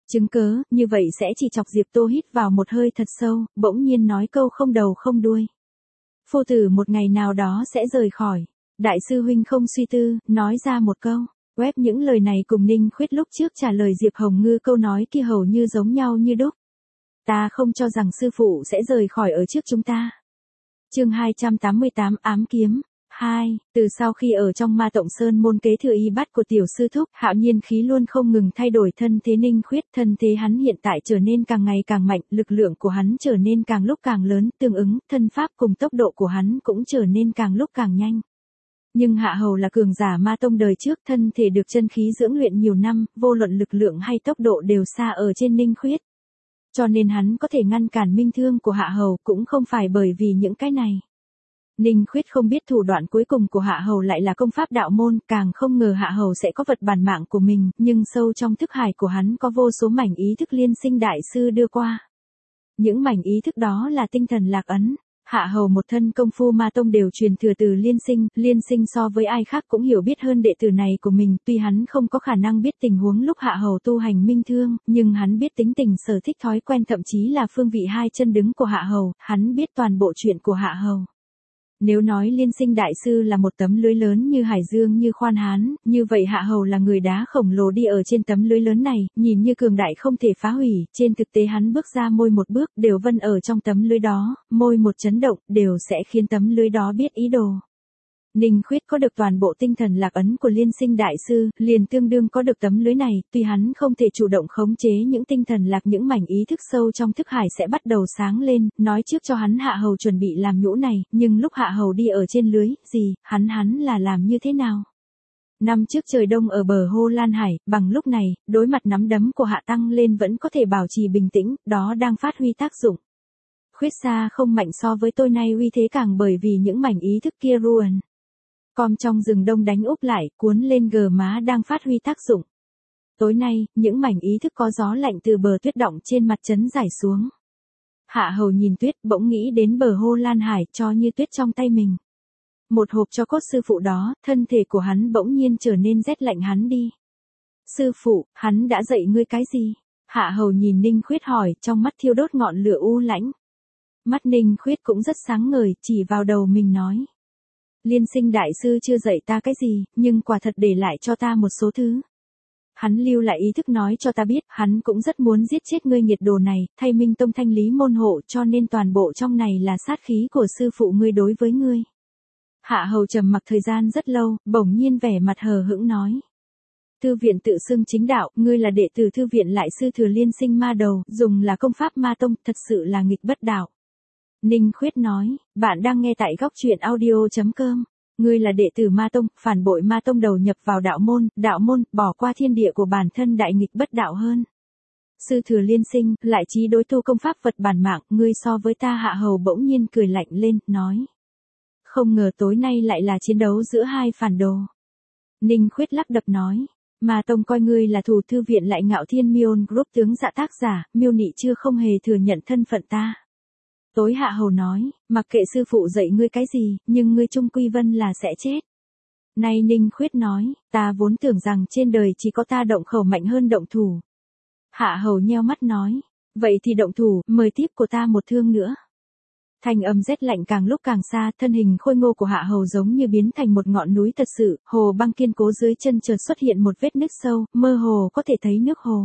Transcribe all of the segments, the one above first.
Chứng cớ, như vậy sẽ chỉ chọc Diệp Tô hít vào một hơi thật sâu, bỗng nhiên nói câu không đầu không đuôi. Phu tử một ngày nào đó sẽ rời khỏi. Đại sư huynh không suy tư, nói ra một câu. Web những lời này cùng Ninh Khuyết lúc trước trả lời Diệp Hồng Ngư câu nói kia hầu như giống nhau như đúc. Ta không cho rằng sư phụ sẽ rời khỏi ở trước chúng ta. Chương 288 ám kiếm. 2. Từ sau khi ở trong Ma Tộng Sơn môn kế thừa y bát của tiểu sư thúc, Hạo Nhiên khí luôn không ngừng thay đổi thân thế Ninh Khuyết, thân thế hắn hiện tại trở nên càng ngày càng mạnh, lực lượng của hắn trở nên càng lúc càng lớn, tương ứng, thân pháp cùng tốc độ của hắn cũng trở nên càng lúc càng nhanh. Nhưng Hạ Hầu là cường giả Ma Tông đời trước, thân thể được chân khí dưỡng luyện nhiều năm, vô luận lực lượng hay tốc độ đều xa ở trên Ninh Khuyết. Cho nên hắn có thể ngăn cản minh thương của Hạ Hầu cũng không phải bởi vì những cái này. Ninh Khuyết không biết thủ đoạn cuối cùng của Hạ Hầu lại là công pháp đạo môn, càng không ngờ Hạ Hầu sẽ có vật bản mạng của mình, nhưng sâu trong thức hải của hắn có vô số mảnh ý thức liên sinh đại sư đưa qua. Những mảnh ý thức đó là tinh thần lạc ấn. Hạ Hầu một thân công phu Ma Tông đều truyền thừa từ Liên Sinh so với ai khác cũng hiểu biết hơn đệ tử này của mình, tuy hắn không có khả năng biết tình huống lúc Hạ Hầu tu hành minh thương, nhưng hắn biết tính tình sở thích thói quen thậm chí là phương vị hai chân đứng của Hạ Hầu, hắn biết toàn bộ chuyện của Hạ Hầu. Nếu nói Liên Sinh đại sư là một tấm lưới lớn như hải dương như khoan hán, như vậy Hạ Hầu là người đá khổng lồ đi ở trên tấm lưới lớn này, nhìn như cường đại không thể phá hủy, trên thực tế hắn bước ra môi một bước, đều vân ở trong tấm lưới đó, môi một chấn động, đều sẽ khiến tấm lưới đó biết ý đồ. Ninh Khuyết có được toàn bộ tinh thần lạc ấn của Liên Sinh đại sư, liền tương đương có được tấm lưới này, tuy hắn không thể chủ động khống chế những tinh thần lạc, những mảnh ý thức sâu trong thức hải sẽ bắt đầu sáng lên, nói trước cho hắn Hạ Hầu chuẩn bị làm nhũ này, nhưng lúc Hạ Hầu đi ở trên lưới, hắn là làm như thế nào? Năm trước trời đông ở bờ Hồ Lan Hải, bằng lúc này, đối mặt nắm đấm của Hạ Tăng lên vẫn có thể bảo trì bình tĩnh, đó đang phát huy tác dụng. Khuyết xa không mạnh so với tôi nay uy thế càng bởi vì những mảnh ý thức kia ruồn. Com trong rừng đông đánh úp lại, cuốn lên gờ má đang phát huy tác dụng. Tối nay, những mảnh ý thức có gió lạnh từ bờ tuyết đọng trên mặt trấn rải xuống. Hạ Hầu nhìn tuyết, bỗng nghĩ đến bờ Hồ Lan Hải, cho như tuyết trong tay mình. Một hộp cho cốt sư phụ đó, thân thể của hắn bỗng nhiên trở nên rét lạnh hắn đi. Sư phụ, hắn đã dạy ngươi cái gì? Hạ Hầu nhìn Ninh Khuyết hỏi, trong mắt thiêu đốt ngọn lửa u lãnh. Mắt Ninh Khuyết cũng rất sáng ngời, chỉ vào đầu mình nói. Liên Sinh đại sư chưa dạy ta cái gì, nhưng quả thật để lại cho ta một số thứ. Hắn lưu lại ý thức nói cho ta biết, hắn cũng rất muốn giết chết ngươi nghiệt đồ này, thay Minh Tông thanh lý môn hộ, cho nên toàn bộ trong này là sát khí của sư phụ ngươi đối với ngươi. Hạ Hầu trầm mặc thời gian rất lâu, bỗng nhiên vẻ mặt hờ hững nói. Thư viện tự xưng chính đạo, ngươi là đệ tử thư viện lại sư thừa Liên Sinh ma đầu, dùng là công pháp Ma Tông, thật sự là nghịch bất đạo. Ninh Khuyết nói, bạn đang nghe tại góc truyện audio.com. Ngươi là đệ tử Ma Tông, phản bội Ma Tông đầu nhập vào đạo môn, bỏ qua thiên địa của bản thân đại nghịch bất đạo hơn. Sư thừa Liên Sinh, lại chí đối tu công pháp vật bản mạng, ngươi so với ta. Hạ Hầu bỗng nhiên cười lạnh lên, nói. Không ngờ tối nay lại là chiến đấu giữa hai phản đồ. Ninh Khuyết lắc đập nói. Ma Tông coi ngươi là thủ, thư viện lại ngạo thiên Miôn Group tướng dạ tác giả, Miêu Nị chưa không hề thừa nhận thân phận ta. Tối Hạ Hầu nói, mặc kệ sư phụ dạy ngươi cái gì, nhưng ngươi chung quy vân là sẽ chết. Nay Ninh Khuyết nói, ta vốn tưởng rằng trên đời chỉ có ta động khẩu mạnh hơn động thủ. Hạ Hầu nheo mắt nói, vậy thì động thủ, mời tiếp của ta một thương nữa. Thanh âm rét lạnh càng lúc càng xa, thân hình khôi ngô của Hạ Hầu giống như biến thành một ngọn núi thật sự, hồ băng kiên cố dưới chân chợt xuất hiện một vết nứt sâu, mơ hồ có thể thấy nước hồ.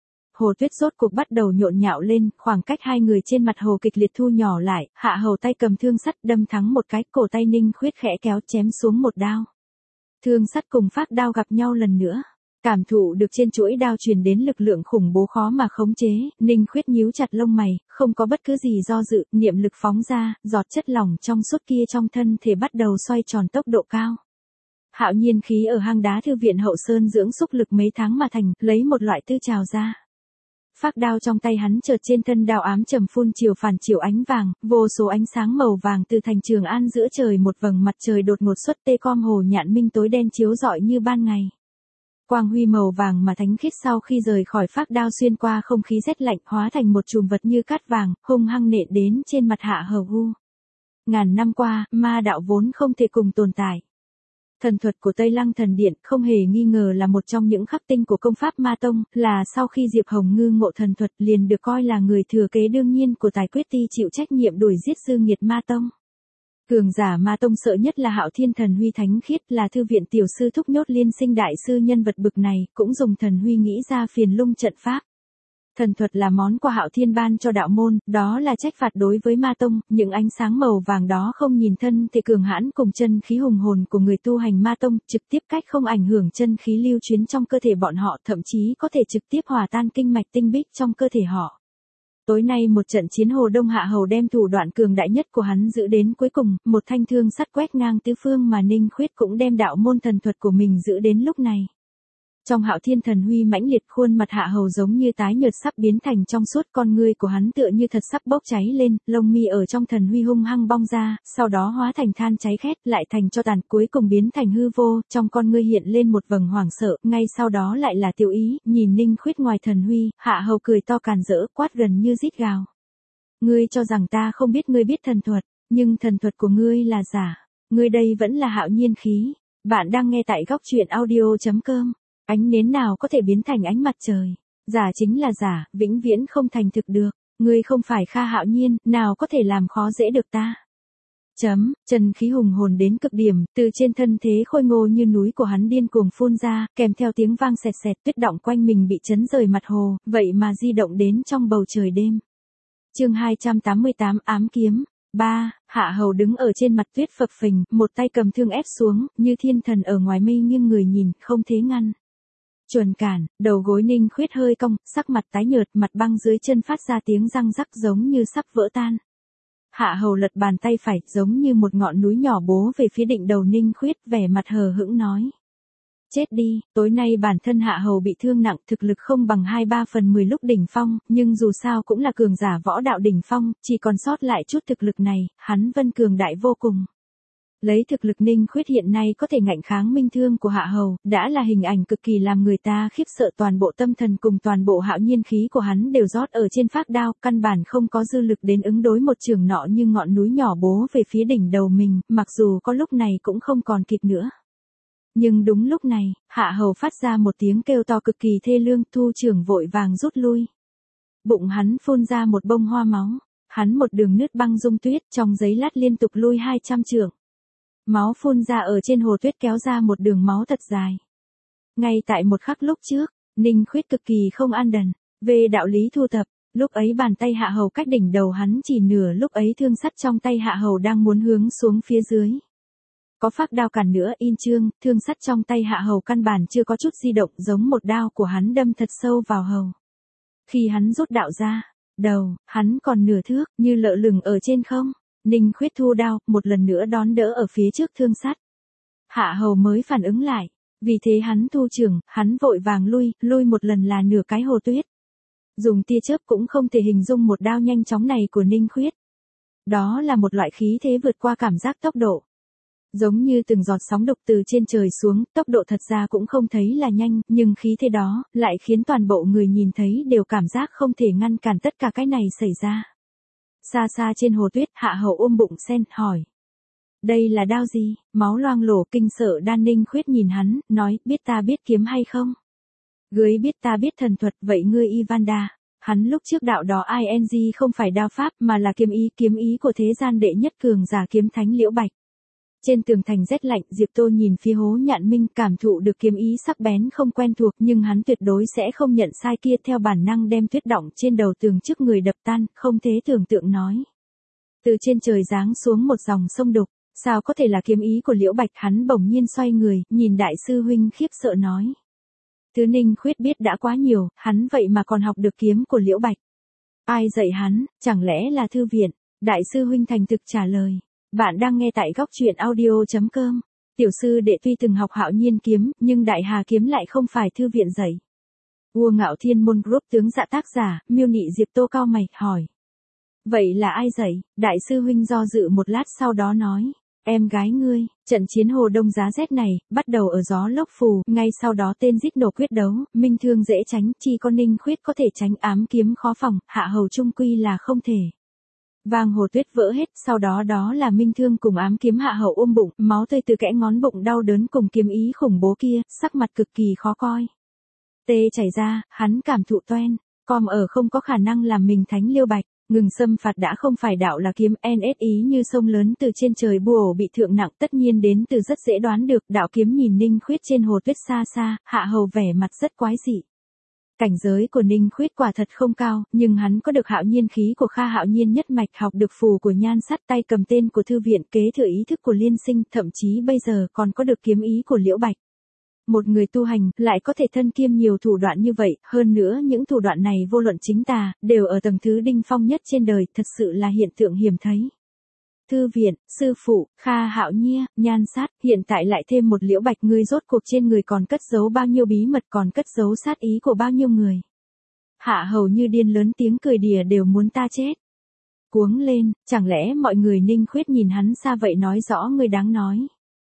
Hồ tuyết rốt cuộc bắt đầu nhộn nhạo lên, khoảng cách hai người trên mặt hồ kịch liệt thu nhỏ lại, Hạ Hầu tay cầm thương sắt đâm thắng một cái, cổ tay Ninh Khuyết khẽ kéo chém xuống một đao. Thương sắt cùng phác đao gặp nhau lần nữa. Cảm thụ được trên chuỗi đao truyền đến lực lượng khủng bố khó mà khống chế, Ninh Khuyết nhíu chặt lông mày, không có bất cứ gì do dự, niệm lực phóng ra, giọt chất lỏng trong suốt kia trong thân thể bắt đầu xoay tròn tốc độ cao. Hạo nhiên khí ở hang đá thư viện Hậu Sơn dưỡng xúc lực mấy tháng mà thành, lấy một loại tư trào ra. Phác đao trong tay hắn chợt trên thân đao ám trầm phun chiều phản chiều ánh vàng, vô số ánh sáng màu vàng từ thành Trường An giữa trời một vầng mặt trời đột ngột xuất tê com hồ nhạn minh tối đen chiếu rọi như ban ngày. Quang huy màu vàng mà thánh khiết sau khi rời khỏi phác đao xuyên qua không khí rét lạnh hóa thành một chùm vật như cát vàng, hung hăng nện đến trên mặt Hạ Hầu. Ngàn năm qua, ma đạo vốn không thể cùng tồn tại. Thần thuật của Tây Lăng Thần Điện không hề nghi ngờ là một trong những khắc tinh của công pháp Ma Tông, là sau khi Diệp Hồng Ngư ngộ thần thuật liền được coi là người thừa kế đương nhiên của Tài Quyết Ti chịu trách nhiệm đuổi giết dư nghiệt Ma Tông. Cường giả Ma Tông sợ nhất là Hạo Thiên Thần Huy thánh khiết, là thư viện tiểu sư thúc nhốt liên sinh đại sư, nhân vật bực này cũng dùng thần huy nghĩ ra Phiền Lung trận pháp. Thần thuật là món quà Hạo Thiên ban cho đạo môn, đó là trách phạt đối với Ma Tông, những ánh sáng màu vàng đó không nhìn thân thể cường hãn cùng chân khí hùng hồn của người tu hành Ma Tông, trực tiếp cách không ảnh hưởng chân khí lưu chuyển trong cơ thể bọn họ, thậm chí có thể trực tiếp hòa tan kinh mạch tinh bích trong cơ thể họ. Tối nay một trận chiến Hồ Đông Hạ Hầu đem thủ đoạn cường đại nhất của hắn giữ đến cuối cùng, một thanh thương sắt quét ngang tứ phương mà Ninh Khuyết cũng đem đạo môn thần thuật của mình giữ đến lúc này. Trong Hạo Thiên Thần Huy mãnh liệt, khuôn mặt Hạ Hầu giống như tái nhợt sắp biến thành trong suốt, con ngươi của hắn tựa như thật sắp bốc cháy lên, lông mi ở trong thần huy hung hăng bong ra, sau đó hóa thành than cháy khét, lại thành tro tàn, cuối cùng biến thành hư vô, trong con ngươi hiện lên một vầng hoảng sợ, ngay sau đó lại là tiêu ý, nhìn Ninh Khuyết ngoài thần huy, Hạ Hầu cười to càn rỡ, quát gần như rít gào. Ngươi cho rằng ta không biết ngươi biết thần thuật, nhưng thần thuật của ngươi là giả. Ngươi đây vẫn là Hạo Nhiên khí. Bạn đang nghe tại góc truyện audio.com. Ánh nến nào có thể biến thành ánh mặt trời? Giả chính là giả, vĩnh viễn không thành thực được. Ngươi không phải Kha Hạo Nhiên, nào có thể làm khó dễ được ta. Chân khí hùng hồn đến cực điểm, từ trên thân thế khôi ngô như núi của hắn điên cuồng phun ra, kèm theo tiếng vang sẹt sẹt, tuyết động quanh mình bị chấn rời mặt hồ, vậy mà di động đến trong bầu trời đêm. Chương 288 ám kiếm. 3. Hạ Hầu đứng ở trên mặt tuyết phập phình, một tay cầm thương ép xuống, như thiên thần ở ngoài mây nghiêng người nhìn, không thế ngăn. Chuẩn cản, đầu gối Ninh Khuyết hơi cong, sắc mặt tái nhợt, mặt băng dưới chân phát ra tiếng răng rắc giống như sắp vỡ tan. Hạ Hầu lật bàn tay phải, giống như một ngọn núi nhỏ bố về phía đỉnh đầu Ninh Khuyết, vẻ mặt hờ hững nói. Chết đi, tối nay bản thân Hạ Hầu bị thương nặng, thực lực không bằng 2/3 lúc đỉnh phong, nhưng dù sao cũng là cường giả võ đạo đỉnh phong, chỉ còn sót lại chút thực lực này, hắn vẫn cường đại vô cùng. Lấy thực lực Ninh Khuyết hiện nay có thể ngạnh kháng minh thương của Hạ Hầu, đã là hình ảnh cực kỳ làm người ta khiếp sợ, toàn bộ tâm thần cùng toàn bộ hạo nhiên khí của hắn đều rót ở trên phác đao, căn bản không có dư lực đến ứng đối một trường nọ như ngọn núi nhỏ bố về phía đỉnh đầu mình, mặc dù có lúc này cũng không còn kịp nữa. Nhưng đúng lúc này, Hạ Hầu phát ra một tiếng kêu to cực kỳ thê lương, thu trưởng vội vàng rút lui. Bụng hắn phun ra một bông hoa máu, hắn một đường nứt băng dung tuyết, trong giấy lát liên tục lui 200 trượng. Máu phun ra ở trên hồ tuyết kéo ra một đường máu thật dài. Ngay tại một khắc lúc trước, Ninh Khuyết cực kỳ không an đần, về đạo lý thu thập, lúc ấy bàn tay Hạ Hầu cách đỉnh đầu hắn chỉ nửa, lúc ấy thương sắt trong tay Hạ Hầu đang muốn hướng xuống phía dưới. Có phác đao cản nữa in chương, thương sắt trong tay Hạ Hầu căn bản chưa có chút di động, giống một đao của hắn đâm thật sâu vào hầu. Khi hắn rút đạo ra, đầu, hắn còn nửa thước, như lơ lửng ở trên không. Ninh Khuyết thu đao, một lần nữa đón đỡ ở phía trước thương sắt. Hạ Hầu mới phản ứng lại, vì thế hắn thu trường, hắn vội vàng lui một lần là nửa cái hồ tuyết. Dùng tia chớp cũng không thể hình dung một đao nhanh chóng này của Ninh Khuyết. Đó là một loại khí thế vượt qua cảm giác tốc độ. Giống như từng giọt sóng đục từ trên trời xuống, tốc độ thật ra cũng không thấy là nhanh, nhưng khí thế đó, lại khiến toàn bộ người nhìn thấy đều cảm giác không thể ngăn cản tất cả cái này xảy ra. Xa xa trên hồ tuyết, Hạ Hầu ôm bụng sen, hỏi. Đây là đao gì? Máu loang lổ, kinh sợ đan. Ninh Khuyết nhìn hắn, nói, biết ta biết kiếm hay không? Ngươi biết ta biết thần thuật, vậy ngươi Ivanda. Hắn lúc trước đạo đó ing không phải đao pháp mà là kiếm ý của thế gian đệ nhất cường giả kiếm thánh Liễu Bạch. Trên tường thành rét lạnh, Diệp Tô nhìn phía Hố Nhạn Minh, cảm thụ được kiếm ý sắc bén không quen thuộc, nhưng hắn tuyệt đối sẽ không nhận sai kia, theo bản năng đem tuyết đọng trên đầu tường trước người đập tan, không thể tưởng tượng nói. Từ trên trời giáng xuống một dòng sông đục, sao có thể là kiếm ý của Liễu Bạch? Hắn bỗng nhiên xoay người, nhìn đại sư huynh khiếp sợ nói. Thứ Ninh Khuyết biết đã quá nhiều, hắn vậy mà còn học được kiếm của Liễu Bạch. Ai dạy hắn, chẳng lẽ là thư viện? Đại sư huynh thành thực trả lời. Bạn đang nghe tại góc truyện audio.com. Tiểu sư đệ tuy từng học Hạo Nhiên kiếm, nhưng Đại Hà kiếm lại không phải thư viện dạy. Vua Ngạo Thiên Môn Group tướng dạ tác giả, Miêu Nị Diệp Tô cao mày, hỏi. Vậy là ai dạy? Đại sư huynh do dự một lát sau đó nói. Em gái ngươi. Trận chiến Hồ Đông giá rét này, bắt đầu ở gió lốc phù, ngay sau đó tên giết nổ quyết đấu, minh thương dễ tránh, chỉ có Ninh Khuyết có thể tránh, ám kiếm khó phòng, Hạ Hầu trung quy là không thể. Vang hồ tuyết vỡ hết, sau đó đó là Minh Thương cùng ám kiếm Hạ Hầu ôm bụng, máu tươi từ kẽ ngón bụng đau đớn cùng kiếm ý khủng bố kia, sắc mặt cực kỳ khó coi. Tê chảy ra, hắn cảm thụ toen, com ở không có khả năng làm mình thánh liêu bạch, ngừng xâm phạt đã không phải đạo là kiếm NSI như sông lớn từ trên trời bùa bị thượng nặng tất nhiên đến từ rất dễ đoán được, đạo kiếm nhìn Ninh Khuyết trên hồ tuyết xa xa, Hạ Hầu vẻ mặt rất quái dị. Cảnh giới của Ninh Khuyết quả thật không cao, nhưng hắn có được Hạo Nhiên khí của Kha Hạo Nhiên nhất mạch, học được phù của Nhan Sát, tay cầm tên của thư viện, kế thừa ý thức của Liên Sinh, thậm chí bây giờ còn có được kiếm ý của Liễu Bạch. Một người tu hành, lại có thể thân kiêm nhiều thủ đoạn như vậy, hơn nữa những thủ đoạn này vô luận chính tà, đều ở tầng thứ đỉnh phong nhất trên đời, thật sự là hiện tượng hiếm thấy. Thư viện, sư phụ, Kha Hạo Nhiên, Nhan Sát, hiện tại lại thêm một Liễu Bạch, ngươi rốt cuộc trên người còn cất giấu bao nhiêu bí mật, còn cất giấu sát ý của bao nhiêu người. Hạ Hầu như điên lớn tiếng cười đìa, đều muốn ta chết. Cuống lên, chẳng lẽ mọi người Ninh Khuyết nhìn hắn xa vậy nói rõ ngươi đáng nói.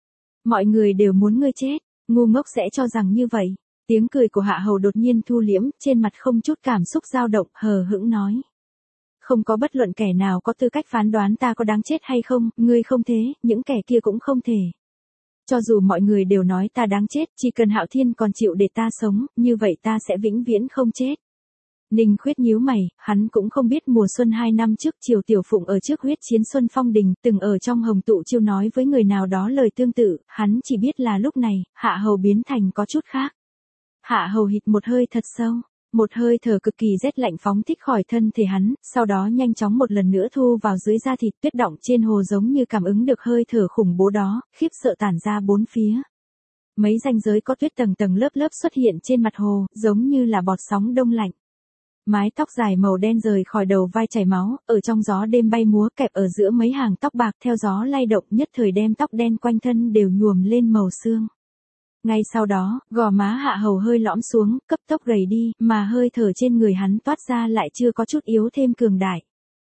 Mọi người đều muốn ngươi chết, ngu ngốc sẽ cho rằng như vậy. Tiếng cười của Hạ Hầu đột nhiên thu liễm, trên mặt không chút cảm xúc dao động, hờ hững nói. Không có bất luận kẻ nào có tư cách phán đoán ta có đáng chết hay không, ngươi không thế, những kẻ kia cũng không thể. Cho dù mọi người đều nói ta đáng chết, chỉ cần Hạo Thiên còn chịu để ta sống, như vậy ta sẽ vĩnh viễn không chết. Ninh Khuyết nhíu mày, hắn cũng không biết mùa xuân 2 năm trước Triều Tiểu Phụng ở trước huyết chiến Xuân Phong Đình, từng ở trong Hồng Tụ Chiêu nói với người nào đó lời tương tự, hắn chỉ biết là lúc này, Hạ Hầu biến thành có chút khác. Hạ Hầu hít một hơi thật sâu, một hơi thở cực kỳ rét lạnh phóng thích khỏi thân thể hắn, sau đó nhanh chóng một lần nữa thu vào dưới da thịt, tuyết động trên hồ giống như cảm ứng được hơi thở khủng bố đó, khiếp sợ tản ra bốn phía. Mấy ranh giới có tuyết tầng tầng lớp lớp xuất hiện trên mặt hồ, giống như là bọt sóng đông lạnh. Mái tóc dài màu đen rời khỏi đầu vai chảy máu, ở trong gió đêm bay múa, kẹp ở giữa mấy hàng tóc bạc theo gió lay động, nhất thời đem tóc đen quanh thân đều nhuộm lên màu xương. Ngay sau đó, gò má Hạ Hầu hơi lõm xuống, cấp tốc gầy đi, mà hơi thở trên người hắn toát ra lại chưa có chút yếu thêm cường đại.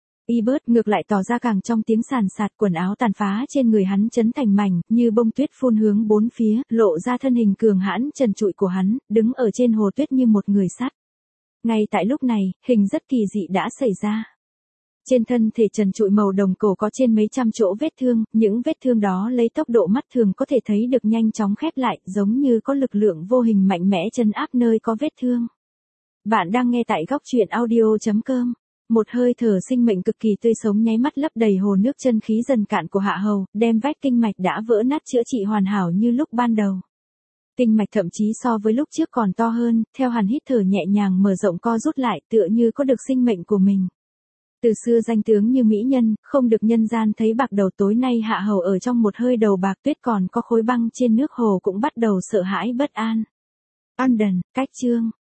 Y bớt ngược lại tỏ ra càng trong tiếng sàn sạt, quần áo tàn phá trên người hắn chấn thành mảnh, như bông tuyết phun hướng bốn phía, lộ ra thân hình cường hãn trần trụi của hắn, đứng ở trên hồ tuyết như một người sắt. Ngay tại lúc này, hình rất kỳ dị đã xảy ra. Trên thân thể trần trụi màu đồng cổ có trên mấy trăm chỗ vết thương, những vết thương đó lấy tốc độ mắt thường có thể thấy được nhanh chóng khép lại, giống như có lực lượng vô hình mạnh mẽ trấn áp nơi có vết thương. Bạn đang nghe tại góc truyện audio.com. Một hơi thở sinh mệnh cực kỳ tươi sống nháy mắt lấp đầy hồ nước, chân khí dần cạn của Hạ Hầu, đem vách kinh mạch đã vỡ nát chữa trị hoàn hảo như lúc ban đầu. Kinh mạch thậm chí so với lúc trước còn to hơn, theo hắn hít thở nhẹ nhàng mở rộng co rút lại, tựa như có được sinh mệnh của mình. Từ xưa danh tướng như mỹ nhân, không được nhân gian thấy bạc đầu, tối nay Hạ Hầu ở trong một hơi đầu bạc tuyết, còn có khối băng trên nước hồ cũng bắt đầu sợ hãi bất an. London, cách chương.